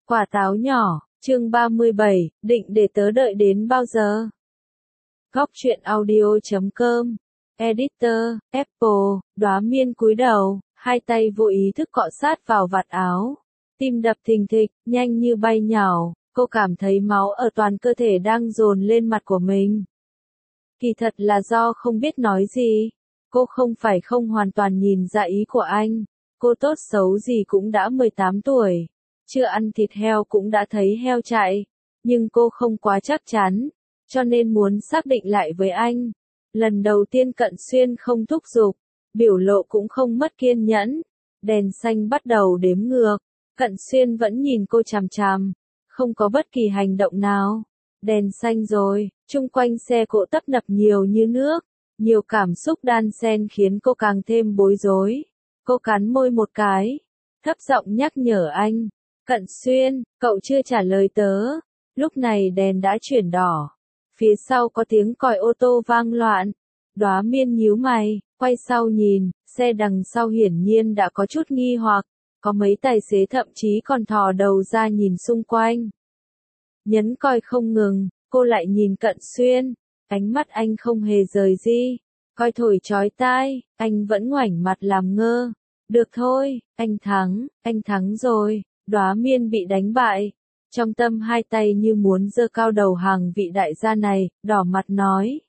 Quả táo nhỏ, chương 37, định để tớ đợi đến bao giờ? Góc truyện audio.com, Editor, Apple, Đóa Miên cúi đầu, hai tay vô ý thức cọ sát vào vạt áo. Tim đập thình thịch, nhanh như bay nhào, cô cảm thấy máu ở toàn cơ thể đang dồn lên mặt của mình. Kỳ thật là do không biết nói gì. Cô không phải không hoàn toàn nhìn ra ý của anh. Cô tốt xấu gì cũng đã 18 tuổi. Chưa ăn thịt heo cũng đã thấy heo chạy. Nhưng cô không quá chắc chắn. Cho nên muốn xác định lại với anh. Lần đầu tiên Cận Xuyên không thúc giục. Biểu lộ cũng không mất kiên nhẫn. Đèn xanh bắt đầu đếm ngược. Cận Xuyên vẫn nhìn cô chằm chằm. Không có bất kỳ hành động nào. Đèn xanh rồi, chung quanh xe cộ tấp nập nhiều như nước. Nhiều cảm xúc đan xen khiến cô càng thêm bối rối. Cô cắn môi một cái. Thấp giọng nhắc nhở anh. Cận Xuyên, cậu chưa trả lời tớ. Lúc này đèn đã chuyển đỏ. Phía sau có tiếng còi ô tô vang loạn. Đóa Miên nhíu mày, quay sau nhìn, xe đằng sau hiển nhiên đã có chút nghi hoặc. Có mấy tài xế thậm chí còn thò đầu ra nhìn xung quanh. Nhấn còi không ngừng, cô lại nhìn Cận Xuyên. Ánh mắt anh không hề rời đi. Còi thổi chói tai, anh vẫn ngoảnh mặt làm ngơ. Được thôi, anh thắng rồi. Đóa Miên bị đánh bại. Trong tâm hai tay như muốn giơ cao đầu hàng vị đại gia này, đỏ mặt nói.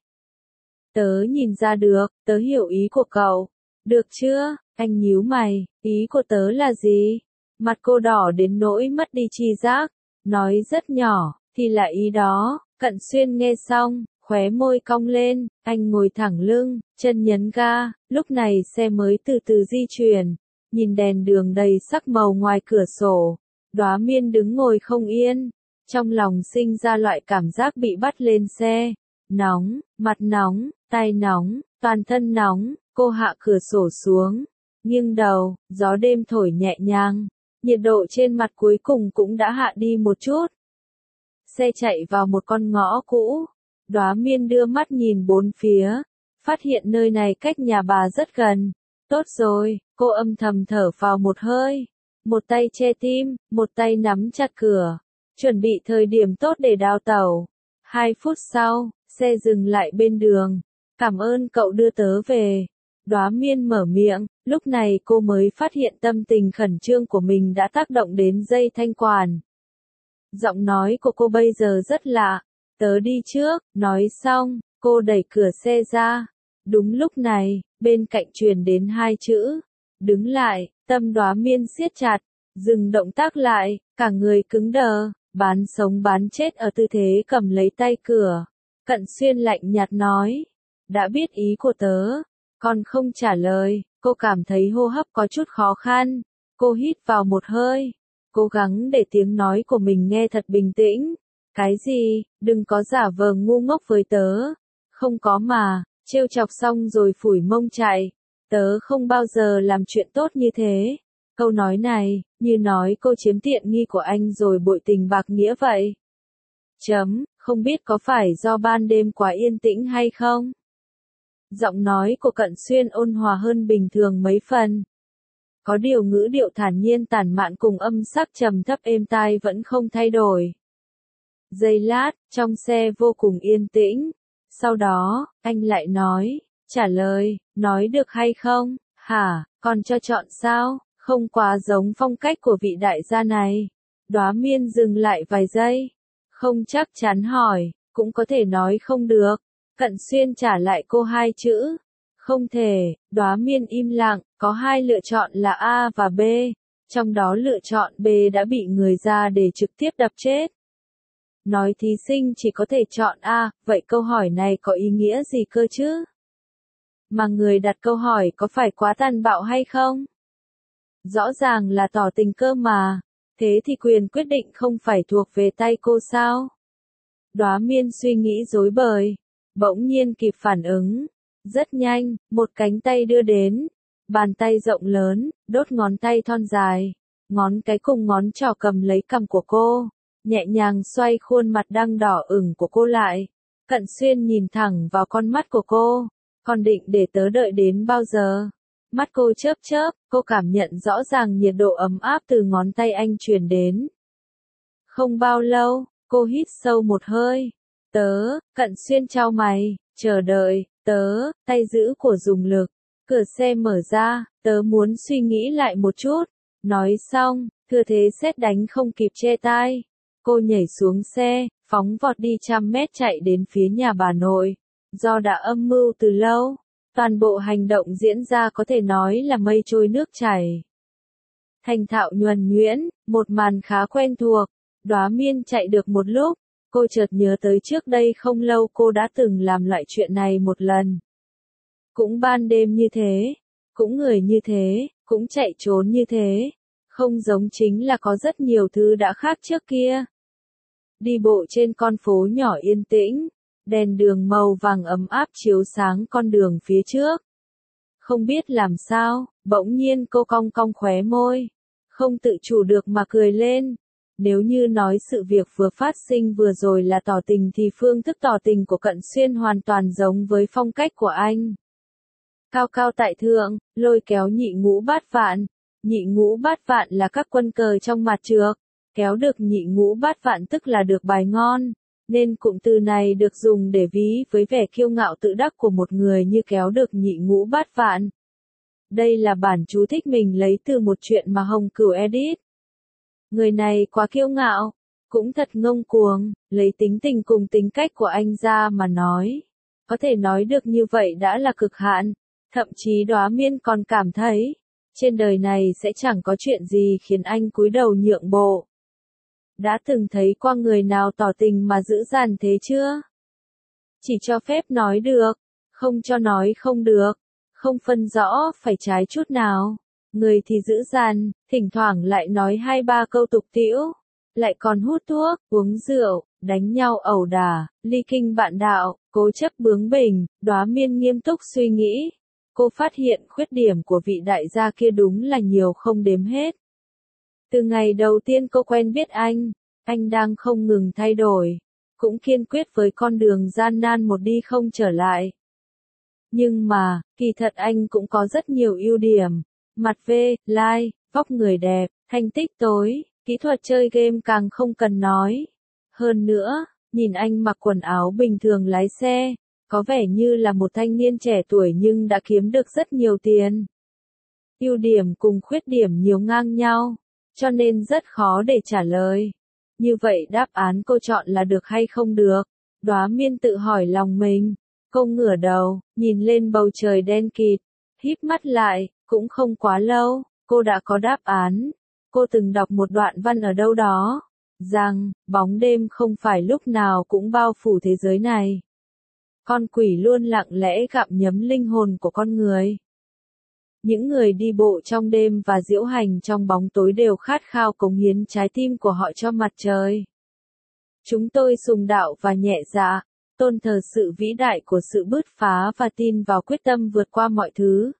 Tớ nhìn ra được, tớ hiểu ý của cậu. Được chưa? Anh nhíu mày, ý của tớ là gì? Mặt cô đỏ đến nỗi mất đi tri giác. Nói rất nhỏ, thì là ý đó. Cận Xuyên nghe xong, khóe môi cong lên, anh ngồi thẳng lưng, chân nhấn ga, lúc này xe mới từ từ di chuyển. Nhìn đèn đường đầy sắc màu ngoài cửa sổ. Đóa Miên đứng ngồi không yên. Trong lòng sinh ra loại cảm giác bị bắt lên xe. Nóng, mặt nóng, tay nóng, toàn thân nóng. Cô hạ cửa sổ xuống. Nghiêng đầu, gió đêm thổi nhẹ nhàng. Nhiệt độ trên mặt cuối cùng cũng đã hạ đi một chút. Xe chạy vào một con ngõ cũ. Đóa Miên đưa mắt nhìn bốn phía. Phát hiện nơi này cách nhà bà rất gần. Tốt rồi, cô âm thầm thở vào một hơi. Một tay che tim, một tay nắm chặt cửa. Chuẩn bị thời điểm tốt để đào tẩu. 2 phút sau, xe dừng lại bên đường. Cảm ơn cậu đưa tớ về. Đóa Miên mở miệng, lúc này cô mới phát hiện tâm tình khẩn trương của mình đã tác động đến dây thanh quản. Giọng nói của cô bây giờ rất lạ. Tớ đi trước, nói xong, cô đẩy cửa xe ra. Đúng lúc này, bên cạnh truyền đến 2 chữ. Đứng lại, tâm Đóa Miên siết chặt, dừng động tác lại, cả người cứng đờ, bán sống bán chết ở tư thế cầm lấy tay cửa. Cận Xuyên lạnh nhạt nói. Đã biết ý của tớ. Còn không trả lời, cô cảm thấy hô hấp có chút khó khăn. Cô hít vào một hơi. Cố gắng để tiếng nói của mình nghe thật bình tĩnh. Cái gì, đừng có giả vờ ngu ngốc với tớ. Không có mà, trêu chọc xong rồi phủi mông chạy. Tớ không bao giờ làm chuyện tốt như thế. Câu nói này, như nói cô chiếm tiện nghi của anh rồi bội tình bạc nghĩa vậy. Không biết có phải do ban đêm quá yên tĩnh hay không? Giọng nói của Cận Xuyên ôn hòa hơn bình thường mấy phần. Có điều ngữ điệu thản nhiên tản mạn cùng âm sắc trầm thấp êm tai vẫn không thay đổi. Giây lát, trong xe vô cùng yên tĩnh. Sau đó, anh lại nói, trả lời, nói được hay không? Hả, còn cho chọn sao? Không quá giống phong cách của vị đại gia này. Đóa Miên dừng lại vài giây. Không chắc chắn hỏi, cũng có thể nói không được. Cận Xuyên trả lại cô 2 chữ. Không thể. Đóa Miên im lặng, có 2 lựa chọn là A và B. Trong đó lựa chọn B đã bị người ra để trực tiếp đập chết. Nói thí sinh chỉ có thể chọn A, vậy câu hỏi này có ý nghĩa gì cơ chứ? Mà người đặt câu hỏi có phải quá tàn bạo hay không? Rõ ràng là tỏ tình cơ mà. Thế thì quyền quyết định không phải thuộc về tay cô sao? Đóa Miên suy nghĩ rối bời. Bỗng nhiên kịp phản ứng. Rất nhanh, một cánh tay đưa đến. Bàn tay rộng lớn, đốt ngón tay thon dài. Ngón cái cùng ngón trỏ cầm lấy cằm của cô. Nhẹ nhàng xoay khuôn mặt đang đỏ ửng của cô lại. Cận Xuyên nhìn thẳng vào con mắt của cô. Còn định để tớ đợi đến bao giờ? Mắt cô chớp chớp, cô cảm nhận rõ ràng nhiệt độ ấm áp từ ngón tay anh truyền đến. Không bao lâu, cô hít sâu một hơi. Cận Xuyên chau mày, chờ đợi, tay giữ của dùng lực. Cửa xe mở ra, muốn suy nghĩ lại một chút. Nói xong, thừa thế sét đánh không kịp che tai. Cô nhảy xuống xe, phóng vọt đi 100 mét chạy đến phía nhà bà nội. Do đã âm mưu từ lâu, toàn bộ hành động diễn ra có thể nói là mây trôi nước chảy. Thành thạo nhuần nhuyễn, một màn khá quen thuộc. Đóa Miên chạy được một lúc, cô chợt nhớ tới trước đây không lâu cô đã từng làm loại chuyện này một lần. Cũng ban đêm như thế, cũng người như thế, cũng chạy trốn như thế. Không giống chính là có rất nhiều thứ đã khác trước kia. Đi bộ trên con phố nhỏ yên tĩnh, đèn đường màu vàng ấm áp chiếu sáng con đường phía trước. Không biết làm sao, bỗng nhiên cô cong cong khóe môi, không tự chủ được mà cười lên. Nếu như nói sự việc vừa phát sinh vừa rồi là tỏ tình thì phương thức tỏ tình của Cận Xuyên hoàn toàn giống với phong cách của anh. Cao cao tại thượng, lôi kéo nhị ngũ bát vạn. Nhị ngũ bát vạn là các quân cờ trong mặt trược. Kéo được nhị ngũ bát vạn tức là được bài ngon. Nên cụm từ này được dùng để ví với vẻ kiêu ngạo tự đắc của một người như kéo được nhị ngũ bát vạn. Đây là bản chú thích mình lấy từ một chuyện mà Hồng Cửu edit. Người này quá kiêu ngạo, cũng thật ngông cuồng, lấy tính tình cùng tính cách của anh ra mà nói. Có thể nói được như vậy đã là cực hạn, thậm chí Đóa Miên còn cảm thấy, trên đời này sẽ chẳng có chuyện gì khiến anh cúi đầu nhượng bộ. Đã từng thấy qua người nào tỏ tình mà dữ dằn thế chưa? Chỉ cho phép nói được, không cho nói không được, không phân rõ phải trái chút nào. Người thì dữ dằn, thỉnh thoảng lại nói 2-3 câu tục tĩu, lại còn hút thuốc, uống rượu, đánh nhau ẩu đả, ly kinh bạn đạo, cố chấp bướng bỉnh. Đóa Miên nghiêm túc suy nghĩ. Cô phát hiện khuyết điểm của vị đại gia kia đúng là nhiều không đếm hết. Từ ngày đầu tiên cô quen biết anh đang không ngừng thay đổi, cũng kiên quyết với con đường gian nan một đi không trở lại. Nhưng mà, kỳ thật anh cũng có rất nhiều ưu điểm. Mặt like, vóc người đẹp, thành tích tối, kỹ thuật chơi game càng không cần nói. Hơn nữa, nhìn anh mặc quần áo bình thường lái xe, có vẻ như là một thanh niên trẻ tuổi nhưng đã kiếm được rất nhiều tiền. Ưu điểm cùng khuyết điểm nhiều ngang nhau, cho nên rất khó để trả lời. Như vậy đáp án cô chọn là được hay không được? Đóa Miên tự hỏi lòng mình. Cô ngửa đầu, nhìn lên bầu trời đen kịt, híp mắt lại, cũng không quá lâu, cô đã có đáp án. Cô từng đọc một đoạn văn ở đâu đó, rằng, bóng đêm không phải lúc nào cũng bao phủ thế giới này. Con quỷ luôn lặng lẽ gặm nhấm linh hồn của con người. Những người đi bộ trong đêm và diễu hành trong bóng tối đều khát khao cống hiến trái tim của họ cho mặt trời. Chúng tôi sùng đạo và nhẹ dạ, tôn thờ sự vĩ đại của sự bứt phá và tin vào quyết tâm vượt qua mọi thứ.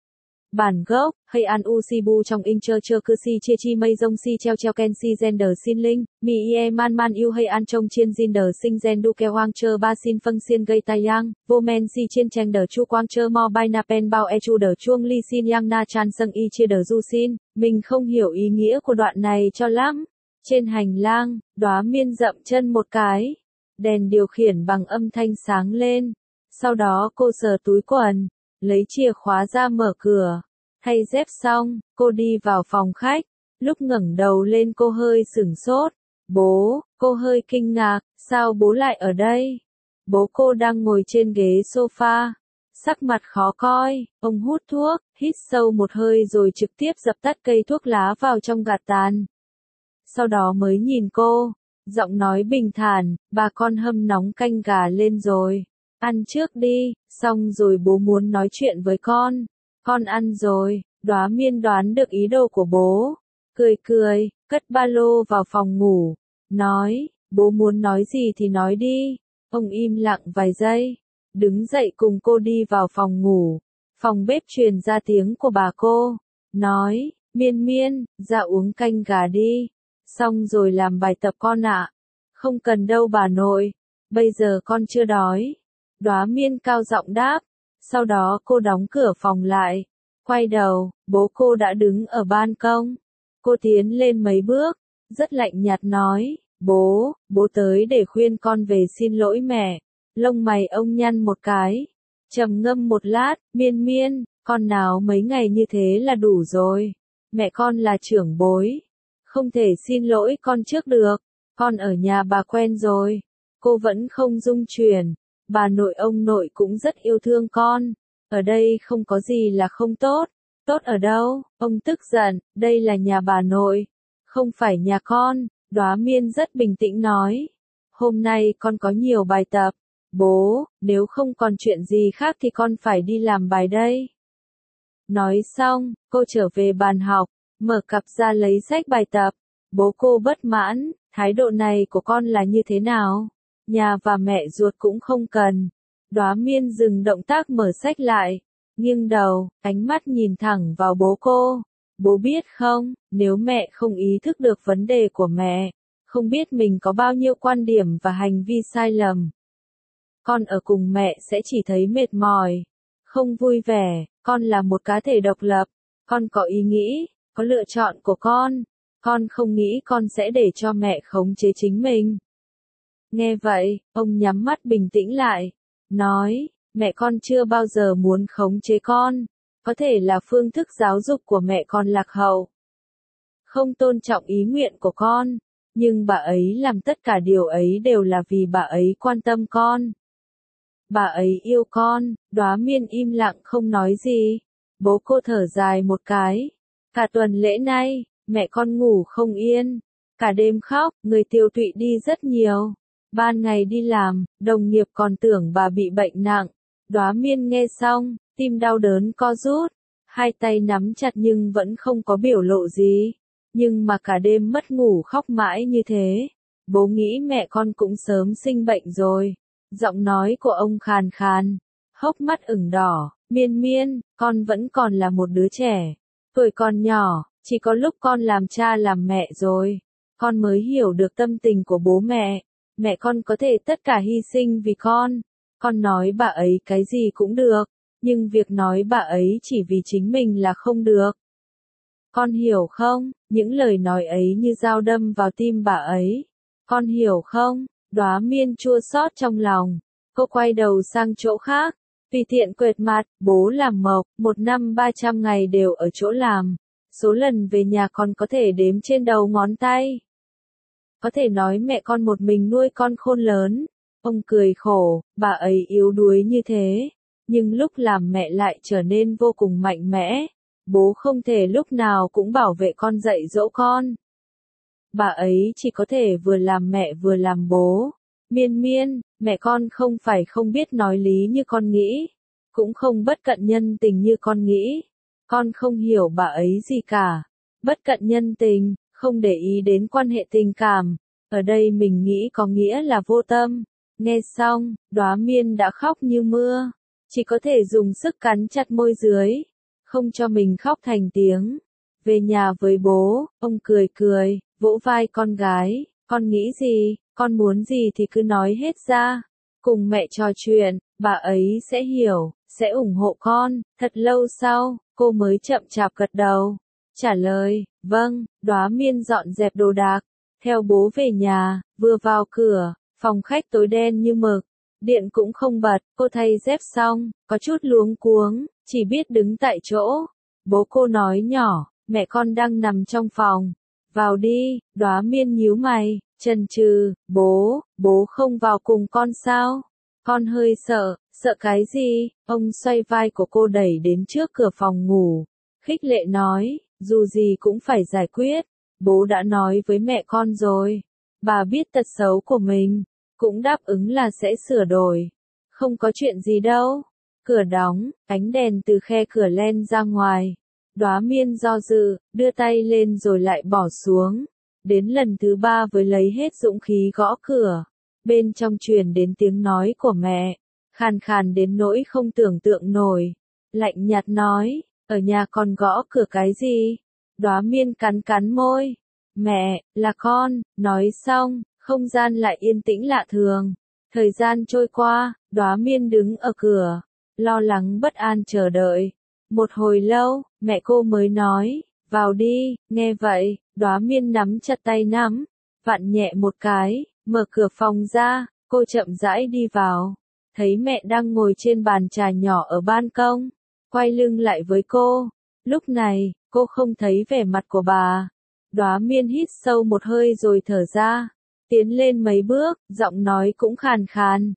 Bản gốc, hay an usibu trong incher kusi chia chi mây dông si treo ken si gender xin linh, mi ie man man yêu hay an trong chiên gender sinh gen du keo hoang chơ ba xin phân xiên gây tai yang, vô men si chiên tranh đờ chu quang chơ mo bai na pen bao e chu đờ chuông li xin yang na chan sâng y chia đờ du xin, mình không hiểu ý nghĩa của đoạn này cho lắm. Trên hành lang, Đóa Miên dậm chân một cái, đèn điều khiển bằng âm thanh sáng lên, sau đó cô sờ túi quần, lấy chìa khóa ra mở cửa. Thay dép xong, cô đi vào phòng khách. Lúc ngẩng đầu lên cô hơi sửng sốt. Bố, cô hơi kinh ngạc, sao bố lại ở đây? Bố cô đang ngồi trên ghế sofa, sắc mặt khó coi. Ông hút thuốc, hít sâu một hơi rồi trực tiếp dập tắt cây thuốc lá vào trong gạt tàn. Sau đó mới nhìn cô, giọng nói bình thản, bà con hâm nóng canh gà lên rồi. Ăn trước đi, xong rồi bố muốn nói chuyện với con. Con ăn rồi. Đóa Miên đoán được ý đồ của bố. Cười, cất ba lô vào phòng ngủ. Nói, bố muốn nói gì thì nói đi. Ông im lặng vài giây. Đứng dậy cùng cô đi vào phòng ngủ. Phòng bếp truyền ra tiếng của bà cô. Nói, Miên, ra uống canh gà đi. Xong rồi làm bài tập con ạ. Không cần đâu bà nội. Bây giờ con chưa đói. Đóa Miên cao giọng đáp. Sau đó cô đóng cửa phòng lại. Quay đầu, bố cô đã đứng ở ban công. Cô tiến lên mấy bước, rất lạnh nhạt nói, bố tới để khuyên con về xin lỗi mẹ. Lông mày ông nhăn một cái, trầm ngâm một lát, Miên, con nào mấy ngày như thế là đủ rồi. Mẹ con là trưởng bối, không thể xin lỗi con trước được, con ở nhà bà quen rồi. Cô vẫn không dung chuyển, bà nội ông nội cũng rất yêu thương con, ở đây không có gì là không tốt. Tốt ở đâu? Ông tức giận, đây là nhà bà nội, không phải nhà con. Đóa Miên rất bình tĩnh nói, hôm nay con có nhiều bài tập, bố, nếu không còn chuyện gì khác thì con phải đi làm bài đây. Nói xong, cô trở về bàn học, mở cặp ra lấy sách bài tập. Bố cô bất mãn, thái độ này của con là như thế nào? Nhà và mẹ ruột cũng không cần. Đóa Miên dừng động tác mở sách lại, nghiêng đầu, ánh mắt nhìn thẳng vào bố cô. Bố biết không, nếu mẹ không ý thức được vấn đề của mẹ, không biết mình có bao nhiêu quan điểm và hành vi sai lầm. Con ở cùng mẹ sẽ chỉ thấy mệt mỏi, không vui vẻ, con là một cá thể độc lập, con có ý nghĩ, có lựa chọn của con không nghĩ con sẽ để cho mẹ khống chế chính mình. Nghe vậy, ông nhắm mắt bình tĩnh lại, nói, mẹ con chưa bao giờ muốn khống chế con, có thể là phương thức giáo dục của mẹ con lạc hậu, không tôn trọng ý nguyện của con, nhưng bà ấy làm tất cả điều ấy đều là vì bà ấy quan tâm con. Bà ấy yêu con. Đóa Miên im lặng không nói gì. Bố cô thở dài một cái. Cả tuần lễ nay, mẹ con ngủ không yên, cả đêm khóc, người tiêu tụy đi rất nhiều. Ban ngày đi làm, đồng nghiệp còn tưởng bà bị bệnh nặng. Đóa Miên nghe xong, tim đau đớn co rút, hai tay nắm chặt nhưng vẫn không có biểu lộ gì. Nhưng mà cả đêm mất ngủ khóc mãi như thế, bố nghĩ mẹ con cũng sớm sinh bệnh rồi. Giọng nói của ông khàn khàn, hốc mắt ửng đỏ, Miên, con vẫn còn là một đứa trẻ, tuổi còn nhỏ, chỉ có lúc con làm cha làm mẹ rồi, con mới hiểu được tâm tình của bố mẹ con có thể tất cả hy sinh vì con nói bà ấy cái gì cũng được, nhưng việc nói bà ấy chỉ vì chính mình là không được. Con hiểu không, những lời nói ấy như dao đâm vào tim bà ấy. Con hiểu không? Đóa Miên chua xót trong lòng. Cô quay đầu sang chỗ khác. Tùy tiện quệt mặt, bố làm mộc, 1 năm 300 ngày đều ở chỗ làm. Số lần về nhà con có thể đếm trên đầu ngón tay. Có thể nói mẹ con một mình nuôi con khôn lớn. Ông cười khổ, bà ấy yếu đuối như thế. Nhưng lúc làm mẹ lại trở nên vô cùng mạnh mẽ. Bố không thể lúc nào cũng bảo vệ con dạy dỗ con. Bà ấy chỉ có thể vừa làm mẹ vừa làm bố. Miên, mẹ con không phải không biết nói lý như con nghĩ, cũng không bất cận nhân tình như con nghĩ. Con không hiểu bà ấy gì cả. Bất cận nhân tình, không để ý đến quan hệ tình cảm. Ở đây mình nghĩ có nghĩa là vô tâm. Nghe xong, Đóa Miên đã khóc như mưa. Chỉ có thể dùng sức cắn chặt môi dưới, không cho mình khóc thành tiếng. Về nhà với bố, ông cười, vỗ vai con gái, con nghĩ gì, con muốn gì thì cứ nói hết ra. Cùng mẹ trò chuyện, bà ấy sẽ hiểu, sẽ ủng hộ con. Thật lâu sau, cô mới chậm chạp gật đầu, trả lời, vâng. Đóa Miên dọn dẹp đồ đạc, theo bố về nhà, vừa vào cửa, phòng khách tối đen như mực, điện cũng không bật, cô thay dép xong, có chút luống cuống, chỉ biết đứng tại chỗ. Bố cô nói nhỏ, mẹ con đang nằm trong phòng. Vào đi. Đóa Miên nhíu mày, chần chừ, bố không vào cùng con sao? Con hơi sợ cái gì? Ông xoay vai của cô đẩy đến trước cửa phòng ngủ, khích lệ nói, dù gì cũng phải giải quyết. Bố đã nói với mẹ con rồi. Bà biết tật xấu của mình, cũng đáp ứng là sẽ sửa đổi. Không có chuyện gì đâu. Cửa đóng, ánh đèn từ khe cửa len ra ngoài. Đóa Miên do dự, đưa tay lên rồi lại bỏ xuống. Đến lần thứ 3 với lấy hết dũng khí gõ cửa. Bên trong truyền đến tiếng nói của mẹ, khàn khàn đến nỗi không tưởng tượng nổi. Lạnh nhạt nói, ở nhà con gõ cửa cái gì? Đóa Miên cắn môi. Mẹ, là con. Nói xong, không gian lại yên tĩnh lạ thường. Thời gian trôi qua, Đóa Miên đứng ở cửa, lo lắng bất an chờ đợi. Một hồi lâu, mẹ cô mới nói, vào đi. Nghe vậy, Đóa Miên nắm chặt tay nắm, vặn nhẹ một cái, mở cửa phòng ra, cô chậm rãi đi vào. Thấy mẹ đang ngồi trên bàn trà nhỏ ở ban công, quay lưng lại với cô. Lúc này, cô không thấy vẻ mặt của bà. Đóa Miên hít sâu một hơi rồi thở ra, tiến lên mấy bước, giọng nói cũng khàn khàn.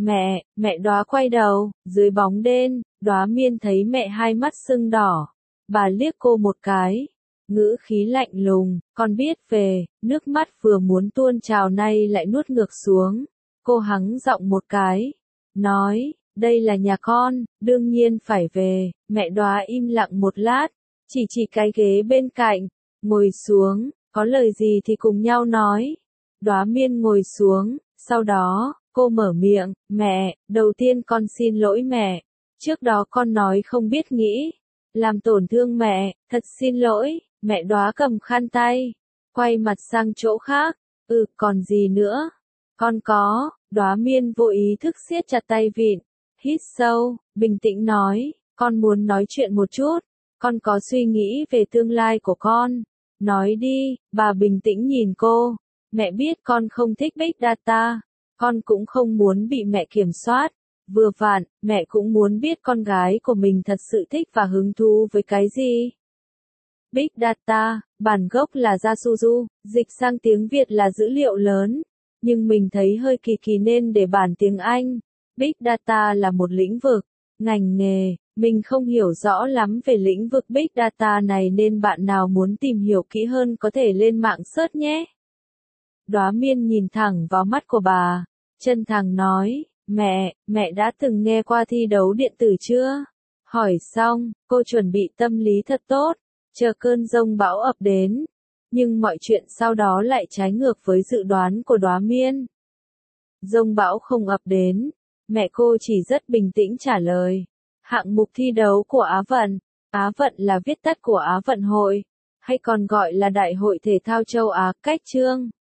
Mẹ Đóa quay đầu, dưới bóng đêm, Đóa Miên thấy mẹ hai mắt sưng đỏ. Bà liếc cô một cái, ngữ khí lạnh lùng, con biết về, nước mắt vừa muốn tuôn trào nay lại nuốt ngược xuống. Cô hắng giọng một cái, nói, đây là nhà con, đương nhiên phải về. Mẹ Đóa im lặng một lát, chỉ cái ghế bên cạnh, ngồi xuống, có lời gì thì cùng nhau nói. Đóa Miên ngồi xuống, sau đó, cô mở miệng, mẹ, đầu tiên con xin lỗi mẹ. Trước đó con nói không biết nghĩ, làm tổn thương mẹ, thật xin lỗi. Mẹ Đóa cầm khăn tay, quay mặt sang chỗ khác, còn gì nữa? Con có. Đóa Miên vô ý thức siết chặt tay vịn, hít sâu, bình tĩnh nói, con muốn nói chuyện một chút, con có suy nghĩ về tương lai của con. Nói đi. Bà bình tĩnh nhìn cô, mẹ biết con không thích Big Data, con cũng không muốn bị mẹ kiểm soát. Vừa vặn, mẹ cũng muốn biết con gái của mình thật sự thích và hứng thú với cái gì. Big Data, bản gốc là Jasuju, dịch sang tiếng Việt là dữ liệu lớn, nhưng mình thấy hơi kỳ nên để bản tiếng Anh. Big Data là một lĩnh vực, ngành nghề, mình không hiểu rõ lắm về lĩnh vực Big Data này nên bạn nào muốn tìm hiểu kỹ hơn có thể lên mạng search nhé. Đóa Miên nhìn thẳng vào mắt của bà, chân thành nói, mẹ đã từng nghe qua thi đấu điện tử chưa? Hỏi xong, cô chuẩn bị tâm lý thật tốt, chờ cơn giông bão ập đến. Nhưng mọi chuyện sau đó lại trái ngược với dự đoán của Đóa Miên. Giông bão không ập đến, mẹ cô chỉ rất bình tĩnh trả lời. Hạng mục thi đấu của Á vận. Á vận là viết tắt của Á vận hội, hay còn gọi là Đại hội Thể thao châu Á, cách chương.